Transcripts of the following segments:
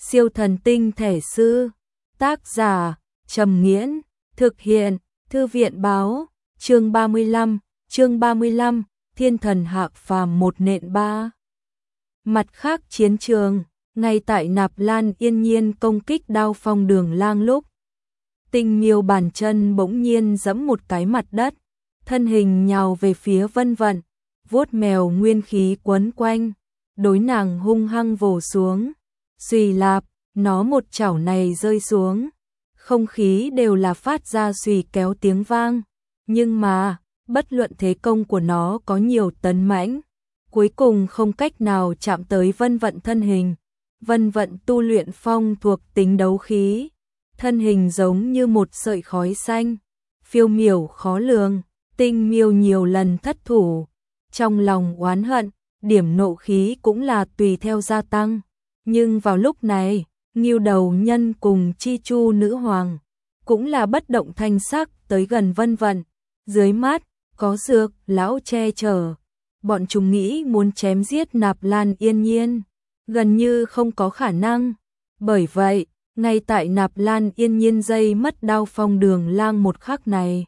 Siêu thần tinh thể sư. Tác giả Trầm Nghiễn. Thực hiện Thư viện Báo. Chương 35, Thiên thần hạ phàm một nện ba. Mặt khác chiến trường, ngay tại Nạp Lan Yên Nhiên công kích Đao Phong Đường Lang lúc, Tinh Miêu bàn chân bỗng nhiên giẫm một cái mặt đất, thân hình nhào về phía Vân Vận, vuốt mèo nguyên khí quấn quanh, đối nàng hung hăng vồ xuống. Xùy lạp, nó một chảo này rơi xuống, không khí đều là phát ra xùy kéo tiếng vang, nhưng mà bất luận thế công của nó có nhiều tấn mãnh, cuối cùng không cách nào chạm tới Vân Vận thân hình. Vân Vận tu luyện phong thuộc tính đấu khí, thân hình giống như một sợi khói xanh, phiêu miểu khó lường. Tinh Miêu nhiều lần thất thủ, trong lòng oán hận, điểm nộ khí cũng là tùy theo gia tăng. Nhưng vào lúc này, Ngưu Đầu Nhân cùng Chi Chu Nữ Hoàng cũng là bất động thanh sắc tới gần Vân Vận. Dưới mắt có Dược lão che chở, bọn chúng nghĩ muốn chém giết Nạp Lan Yên Nhiên gần như không có khả năng. Bởi vậy, ngay tại Nạp Lan Yên Nhiên dây mất Đao Phong Đường Lang một khắc này,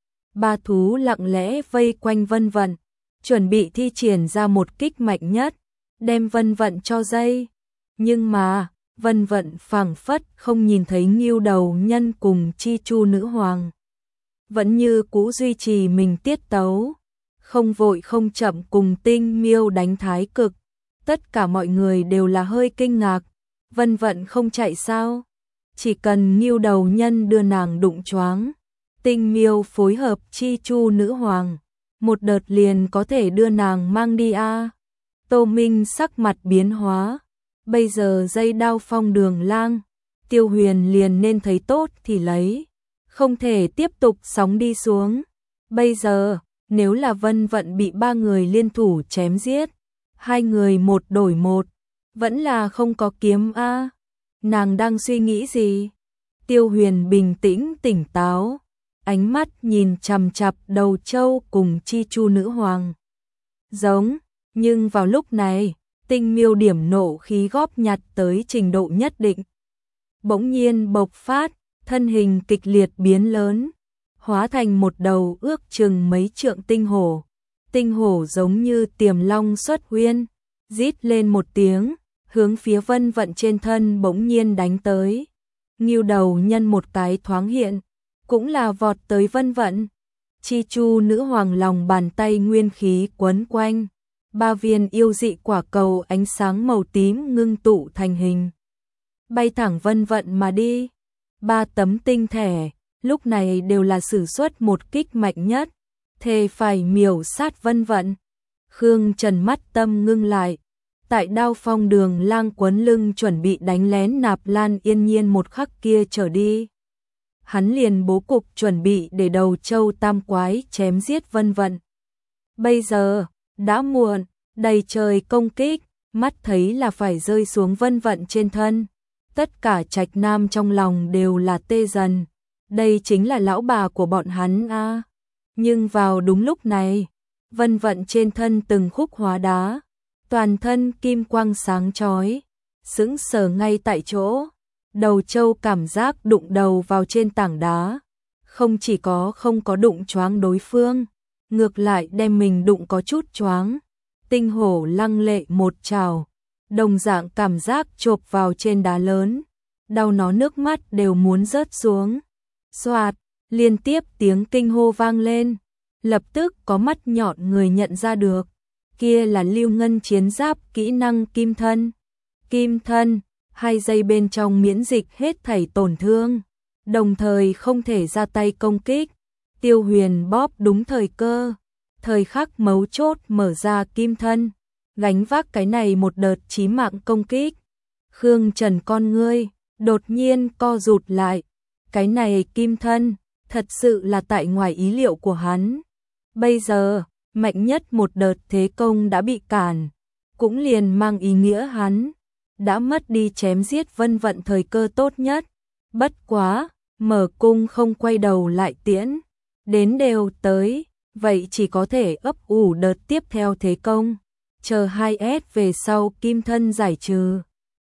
ba thú lặng lẽ vây quanh Vân Vận, chuẩn bị thi triển ra một kích mạnh nhất, đem Vân Vận cho dây. Nhưng mà, Vân Vận phảng phất không nhìn thấy Ngưu Đầu Nhân cùng Chi Chu Nữ Hoàng, vẫn như cũ duy trì mình tiết tấu, không vội không chậm cùng Tinh Miêu đánh thái cực. Tất cả mọi người đều là hơi kinh ngạc, Vân Vận không chạy sao? Chỉ cần Ngưu Đầu Nhân đưa nàng đụng choáng, Tinh Miêu phối hợp Chi Chu Nữ Hoàng, một đợt liền có thể đưa nàng mang đi a. Tô Minh sắc mặt biến hóa, bây giờ dây Đao Phong Đường Lang, Tiêu Huyền liền nên thấy tốt thì lấy, không thể tiếp tục sóng đi xuống. Bây giờ, nếu là Vân Vận bị ba người liên thủ chém giết, hai người một đổi một, vẫn là không có kiếm a. Nàng đang suy nghĩ gì? Tiêu Huyền bình tĩnh tỉnh táo, ánh mắt nhìn chằm chằm Đầu Châu cùng Chi Chu Nữ Hoàng. Giống, nhưng vào lúc này, Tinh Miêu điểm nộ khí góp nhặt tới trình độ nhất định, bỗng nhiên bộc phát, thân hình kịch liệt biến lớn, hóa thành một đầu ước chừng mấy trượng tinh hổ. Tinh hổ giống như tiềm long xuất huyên, rít lên một tiếng, hướng phía Vân Vận trên thân bỗng nhiên đánh tới. Ngưu Đầu Nhân một cái thoáng hiện, cũng là vọt tới Vân Vận. Chi Chu Nữ Hoàng lòng bàn tay nguyên khí quấn quanh, ba viên yêu dị quả cầu ánh sáng màu tím ngưng tụ thành hình, bay thẳng Vân Vận mà đi. Ba tấm tinh thể lúc này đều là sử xuất một kích mạnh nhất, thề phải miểu sát Vân Vận. Khương Trần mắt tâm ngưng lại, tại Đao Phong Đường Lang quấn lưng chuẩn bị đánh lén Nạp Lan Yên Nhiên một khắc kia trở đi, hắn liền bố cục chuẩn bị để Đầu Châu tam quái chém giết Vân Vận. Bây giờ đã muộn, đầy trời công kích, mắt thấy là phải rơi xuống Vân Vận trên thân. Tất cả trạch nam trong lòng đều là tê dần, đây chính là lão bà của bọn hắn a. Nhưng vào đúng lúc này, Vân Vận trên thân từng khúc hóa đá, toàn thân kim quang sáng chói, sững sờ ngay tại chỗ. Đầu Châu cảm giác đụng đầu vào trên tảng đá, không chỉ có không có đụng choáng đối phương, ngược lại đem mình đụng có chút choáng. Tinh hổ lăng lệ một trào, đồng dạng cảm giác chộp vào trên đá lớn, đau nó nước mắt đều muốn rớt xuống. Xoạt, liên tiếp tiếng kinh hô vang lên, lập tức có mắt nhọn người nhận ra được, kia là Lưu Ngân chiến giáp kỹ năng Kim Thân. Kim Thân, 2 giây bên trong miễn dịch hết thảy tổn thương, đồng thời không thể ra tay công kích. Tiêu Huyền bóp đúng thời cơ, thời khắc mấu chốt mở ra Kim Thân, gánh vác cái này một đợt chí mạng công kích. Khương Trần con ngươi đột nhiên co rụt lại, cái này Kim Thân thật sự là tại ngoài ý liệu của hắn. Bây giờ, mạnh nhất một đợt thế công đã bị cản, cũng liền mang ý nghĩa hắn đã mất đi chém giết Vân Vận thời cơ tốt nhất. Bất quá, mở cung không quay đầu lại tiễn, đến đều tới, vậy chỉ có thể ấp ủ đợt tiếp theo thế công, chờ 2S về sau Kim Thân giải trừ,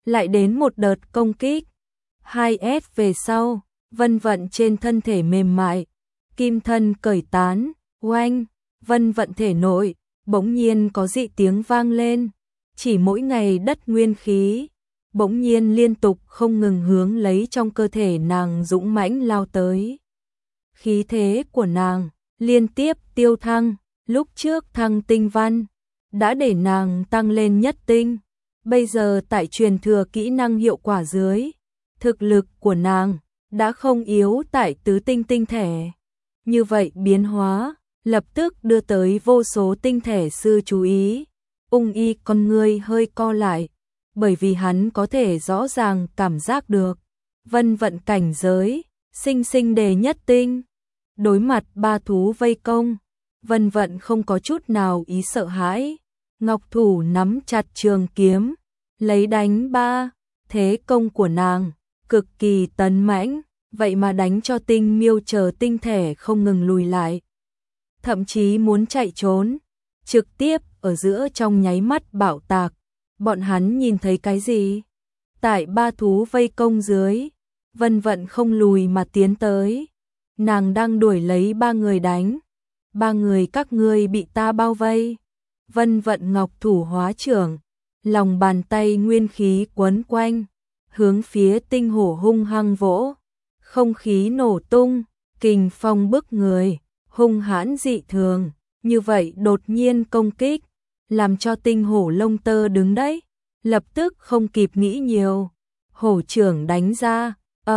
lại đến một đợt công kích. 2S về sau, Vân Vận trên thân thể mềm mại, kim thân cởi tán, oanh, Vân Vận thể nội, bỗng nhiên có dị tiếng vang lên, chỉ mỗi ngày đất nguyên khí, bỗng nhiên liên tục không ngừng hướng lấy trong cơ thể nàng dũng mãnh lao tới. Khí thế của nàng liên tiếp tiêu thăng, lúc trước thăng tinh văn, đã để nàng tăng lên nhất tinh, bây giờ tại truyền thừa kỹ năng hiệu quả dưới, thực lực của nàng đã không yếu tại tứ tinh tinh thể. Như vậy biến hóa, lập tức đưa tới vô số tinh thể sư chú ý. Ung Y con ngươi hơi co lại, bởi vì hắn có thể rõ ràng cảm giác được. Vân Vận cảnh giới, sinh sinh đề nhất tinh. Đối mặt ba thú vây công, Vân Vận không có chút nào ý sợ hãi. Ngọc thủ nắm chặt trường kiếm, lấy đánh ba, thế công của nàng cực kỳ tấn mãnh, vậy mà đánh cho Tinh Miêu chờ tinh thể không ngừng lùi lại. Thậm chí muốn chạy trốn, trực tiếp ở giữa trong nháy mắt bạo tạc. Bọn hắn nhìn thấy cái gì? Tại ba thú vây công dưới, Vân Vận không lùi mà tiến tới. Nàng đang đuổi lấy ba người đánh. Ba người các ngươi bị ta bao vây. Vân Vận ngọc thủ hóa trưởng, lòng bàn tay nguyên khí quấn quanh, hướng phía tinh hổ hung hăng vỗ. Không khí nổ tung, kình phong bức người, hung hãn dị thường, như vậy đột nhiên công kích, làm cho tinh hổ lông tơ đứng đấy, lập tức không kịp nghĩ nhiều. Hổ trưởng đánh ra,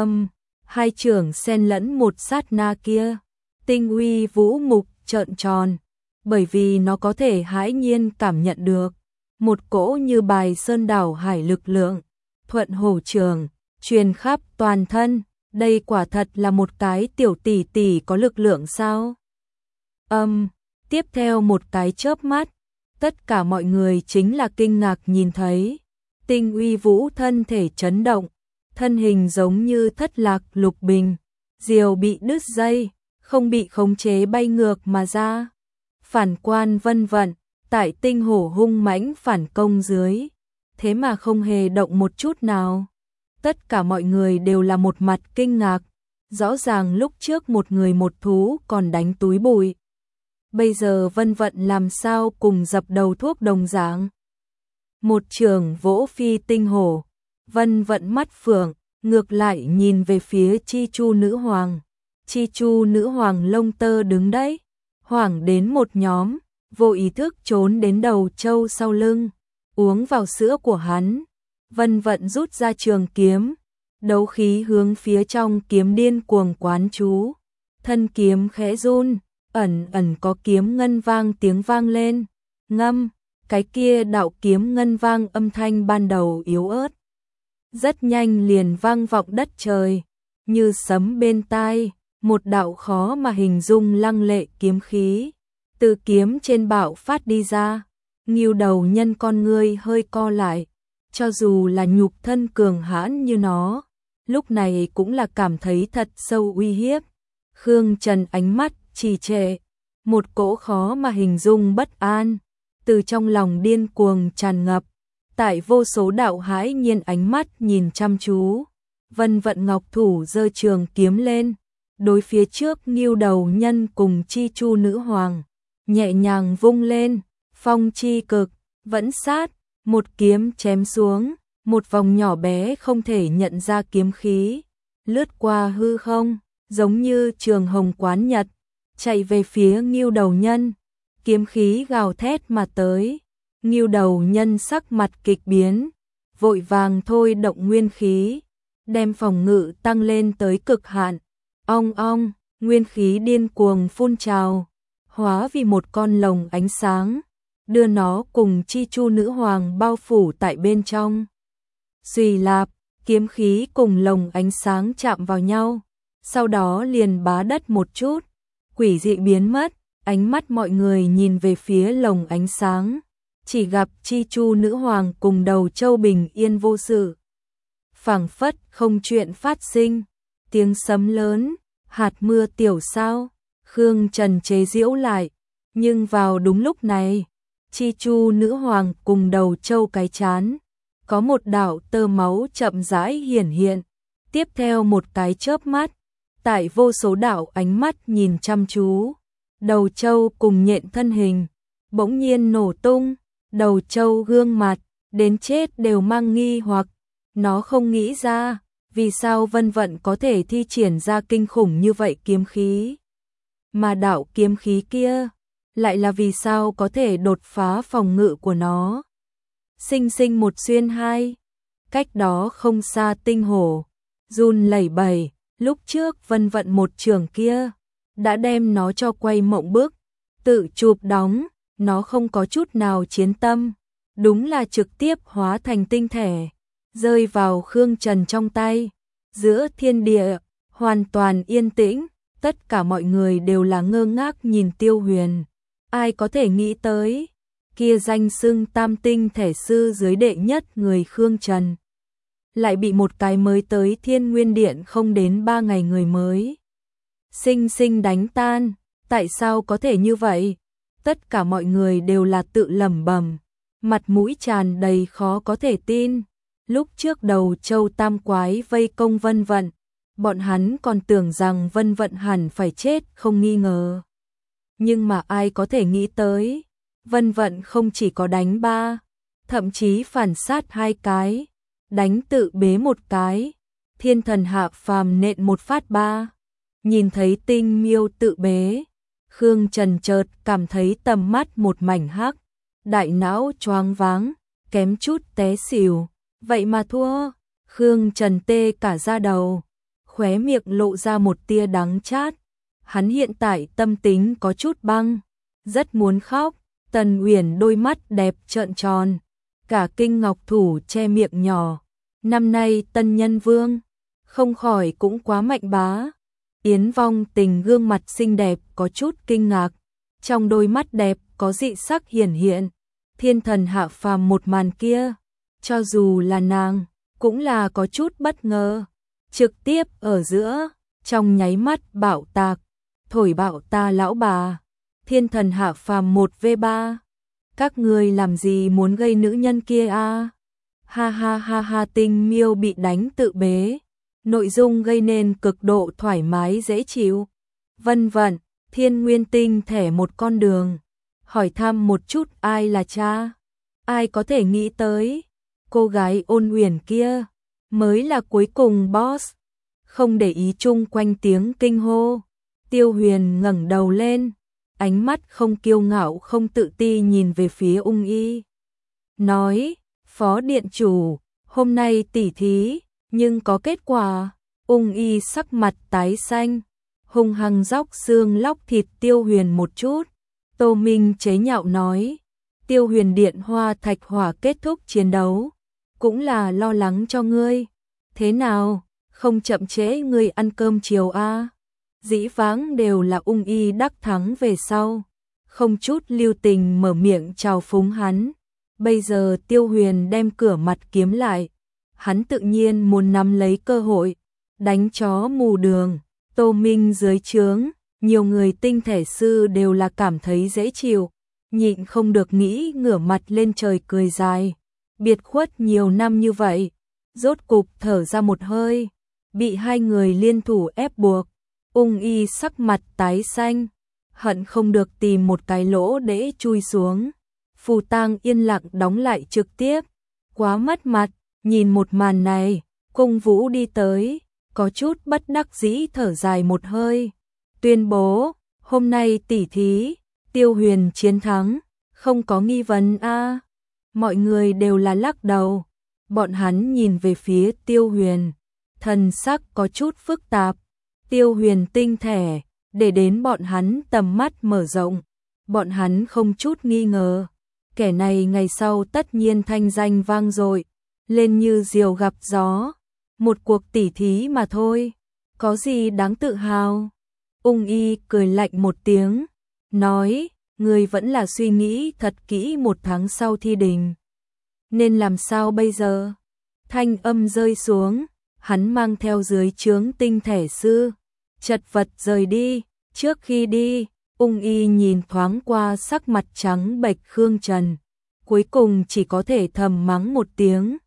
hai trưởng xen lẫn một sát na kia, Tinh Uy Vũ mục trợn tròn, bởi vì nó có thể hãi nhiên cảm nhận được một cỗ như bài sơn đảo hải lực lượng, thuận hổ trưởng, truyền khắp toàn thân. Đây quả thật là một cái tiểu tỷ tỷ có lực lượng sao? Tiếp theo một cái chớp mắt, tất cả mọi người chính là kinh ngạc nhìn thấy. Tinh Uy Vũ thân thể chấn động, thân hình giống như thất lạc lục bình, diều bị đứt dây, không bị khống chế bay ngược mà ra. Phản quan Vân Vận, tại tinh hổ hung mãnh phản công dưới, thế mà không hề động một chút nào. Tất cả mọi người đều là một mặt kinh ngạc, rõ ràng lúc trước một người một thú còn đánh túi bụi. Bây giờ Vân Vận làm sao cùng dập đầu thuốc đồng dạng. Một trường vỗ phi tinh hổ, Vân Vận mắt phượng, ngược lại nhìn về phía Chi Chu nữ hoàng. Chi Chu nữ hoàng lông tơ đứng đấy, hoảng đến một nhóm, vô ý thức trốn đến đầu trâu sau lưng, uống vào sữa của hắn. Vân Vận rút ra trường kiếm, đấu khí hướng phía trong kiếm điên cuồng quán chú, thân kiếm khẽ run, ẩn ẩn có kiếm ngân vang tiếng vang lên, ngâm, cái kia đạo kiếm ngân vang âm thanh ban đầu yếu ớt, rất nhanh liền vang vọng đất trời, như sấm bên tai, một đạo khó mà hình dung lăng lệ kiếm khí, từ kiếm trên bạo phát đi ra. Ngưu Đầu Nhân con ngươi hơi co lại, cho dù là nhục thân cường hãn như nó, lúc này cũng là cảm thấy thật sâu uy hiếp. Khương Trần ánh mắt trì trệ, một cỗ khó mà hình dung bất an, từ trong lòng điên cuồng tràn ngập, tại vô số đạo hãi nhiên ánh mắt nhìn chăm chú. Vân Vận ngọc thủ giơ trường kiếm lên, đối phía trước Ngưu Đầu Nhân cùng Chi Chu nữ hoàng, nhẹ nhàng vung lên, phong chi cực, vẫn sát, một kiếm chém xuống, một vòng nhỏ bé không thể nhận ra kiếm khí, lướt qua hư không, giống như trường hồng quán nhật, chạy về phía Ngưu Đầu Nhân, kiếm khí gào thét mà tới. Ngưu Đầu Nhân sắc mặt kịch biến, vội vàng thôi động nguyên khí, đem phòng ngự tăng lên tới cực hạn. Ong ong, nguyên khí điên cuồng phun trào, hóa vì một con lồng ánh sáng, đưa nó cùng Chi Chu nữ hoàng bao phủ tại bên trong. Xuy lạp, kiếm khí cùng lồng ánh sáng chạm vào nhau, sau đó liền bá đất một chút, quỷ dị biến mất. Ánh mắt mọi người nhìn về phía lồng ánh sáng, chỉ gặp Chi Chu nữ hoàng cùng Đầu Châu bình yên vô sự, phảng phất không chuyện phát sinh. Tiếng sấm lớn, hạt mưa tiểu sao, Khương Trần chế giễu lại, nhưng vào đúng lúc này, Chi Chu nữ hoàng cùng Đầu Châu cái chán có một đạo tơ máu chậm rãi hiển hiện, tiếp theo một cái chớp mắt, tại vô số đạo ánh mắt nhìn chăm chú, đầu trâu cùng nhện thân hình bỗng nhiên nổ tung, đầu trâu gương mặt đến chết đều mang nghi hoặc, nó không nghĩ ra vì sao Vân Vận có thể thi triển ra kinh khủng như vậy kiếm khí, mà đạo kiếm khí kia lại là vì sao có thể đột phá phòng ngự của nó. Sinh sinh một xuyên hai, cách đó không xa Tinh Hổ run lẩy bẩy, lúc trước Vân Vận một trường kia đã đem nó cho quay mộng bức, tự chụp đóng, nó không có chút nào chiến tâm, đúng là trực tiếp hóa thành tinh thể, rơi vào Khương Trần trong tay. Giữa thiên địa hoàn toàn yên tĩnh, tất cả mọi người đều là ngơ ngác nhìn Tiêu Huyền. Ai có thể nghĩ tới, kia danh xưng tam tinh thể sư dưới đệ nhất người Khương Trần lại bị một cái mới tới Thiên Nguyên Điện không đến 3 ngày người mới sinh sinh đánh tan, tại sao có thể như vậy? Tất cả mọi người đều là tự lẩm bẩm, mặt mũi tràn đầy khó có thể tin. Lúc trước đầu Châu Tam Quái vây công Vân Vận, bọn hắn còn tưởng rằng Vân Vận hẳn phải chết không nghi ngờ. Nhưng mà ai có thể nghĩ tới, Vân Vận không chỉ có đánh 3, thậm chí phản sát 2 cái, đánh tự bế 1 cái, Thiên Thần Hạ Phàm nện 1 phát 3. Nhìn thấy Tinh Miêu tự bế, Khương Trần chợt cảm thấy tầm mắt một mảnh hắc, đại não choáng váng, kém chút té xỉu. Vậy mà thua, Khương Trần tê cả da đầu, khóe miệng lộ ra một tia đắng chát. Hắn hiện tại tâm tính có chút băng, rất muốn khóc. Tần Uyển đôi mắt đẹp trợn tròn, cả kinh ngọc thủ che miệng nhỏ. Năm nay tân nhân vương, không khỏi cũng quá mạnh bá. Yến Vong Tình gương mặt xinh đẹp có chút kinh ngạc, trong đôi mắt đẹp có dị sắc hiển hiện. Thiên Thần Hạ Phàm một màn kia, cho dù là nàng, cũng là có chút bất ngờ. Trực tiếp ở giữa, trong nháy mắt bạo tạc, thổi bạo ta lão bà. Thiên Thần Hạ Phàm 1v3. Các người làm gì muốn gây nữ nhân kia a? Ha ha ha ha, Tinh Miêu bị đánh tự bế. Nội dung gây nên cực độ thoải mái dễ chịu. Vân Vận, Thiên Nguyên Tinh thể một con đường. Hỏi thăm một chút ai là cha? Ai có thể nghĩ tới, cô gái Ôn Uyển kia mới là cuối cùng boss. Không để ý chung quanh tiếng kinh hô, Tiêu Huyền ngẩng đầu lên, ánh mắt không kiêu ngạo không tự ti nhìn về phía Ung Y. Nói, Phó Điện Chủ, hôm nay tỉ thí, nhưng có kết quả. Ung Y sắc mặt tái xanh, hung hăng róc xương lóc thịt Tiêu Huyền một chút. Tô Minh chế nhạo nói, Tiêu Huyền Điện Hoa Thạch Hỏa kết thúc chiến đấu, cũng là lo lắng cho ngươi. Thế nào, không chậm trễ ngươi ăn cơm chiều a? Dĩ vãng đều là Ung Y đắc thắng về sau, không chút lưu tình mở miệng chào phúng hắn. Bây giờ Tiêu Huyền đem cửa mặt kiếm lại, hắn tự nhiên muốn nắm lấy cơ hội, đánh chó mù đường. Tô Minh dưới trướng, nhiều người tinh thể sư đều là cảm thấy dễ chịu, nhịn không được nghĩ ngửa mặt lên trời cười dài. Biệt khuất nhiều năm như vậy, rốt cục thở ra một hơi, bị hai người liên thủ ép buộc. Ung Y sắc mặt tái xanh, hận không được tìm một cái lỗ để chui xuống. Phù Tang yên lặng đóng lại trực tiếp, quá mất mặt. Nhìn một màn này, Cung Vũ đi tới, có chút bất đắc dĩ thở dài một hơi, tuyên bố, hôm nay tỉ thí, Tiêu Huyền chiến thắng, không có nghi vấn a. Mọi người đều là lắc đầu, bọn hắn nhìn về phía Tiêu Huyền, thần sắc có chút phức tạp. Tiêu Huyền tinh thể, để đến bọn hắn tầm mắt mở rộng, bọn hắn không chút nghi ngờ, kẻ này ngày sau tất nhiên thanh danh vang dội, lên như diều gặp gió. Một cuộc tỉ thí mà thôi, có gì đáng tự hào. Ung Y cười lạnh một tiếng, nói, người vẫn là suy nghĩ thật kỹ 1 tháng sau thi đình, nên làm sao bây giờ? Thanh âm rơi xuống, hắn mang theo dưới trướng tinh thể sư, chật vật rời đi. Trước khi đi, Ung Y nhìn thoáng qua sắc mặt trắng bệch Khương Trần, cuối cùng chỉ có thể thầm mắng một tiếng,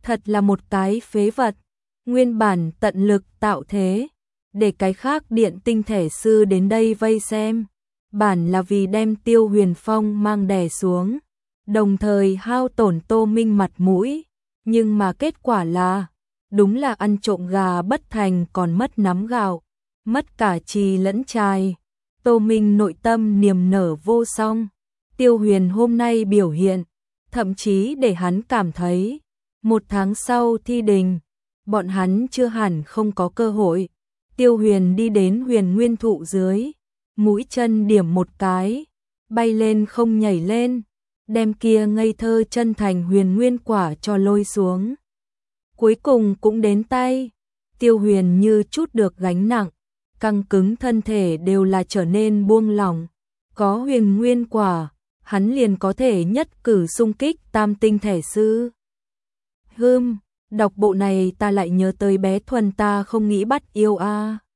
thật là một cái phế vật, nguyên bản tận lực tạo thế, để cái khác điện tinh thể sư đến đây vây xem, bản là vì đem Tiêu Huyền Phong mang đè xuống, đồng thời hao tổn Tô Minh mặt mũi, nhưng mà kết quả là, đúng là ăn trộm gà bất thành còn mất nắm gạo, mất cả trì lẫn chài. Tô Minh nội tâm niềm nở vô song, Tiêu Huyền hôm nay biểu hiện, thậm chí để hắn cảm thấy, một tháng sau thi đình, bọn hắn chưa hẳn không có cơ hội. Tiêu Huyền đi đến Huyền Nguyên thụ dưới, mũi chân điểm một cái, bay lên không nhảy lên, đem kia ngây thơ chân thành Huyền Nguyên quả cho lôi xuống. Cuối cùng cũng đến tay, Tiêu Huyền như chút được gánh nặng, căng cứng thân thể đều là trở nên buông lỏng, có Huyền Nguyên quả, hắn liền có thể nhất cử xung kích tam tinh thể sư. Đọc bộ này ta lại nhớ tới bé Thuần ta không nghĩ bắt yêu a.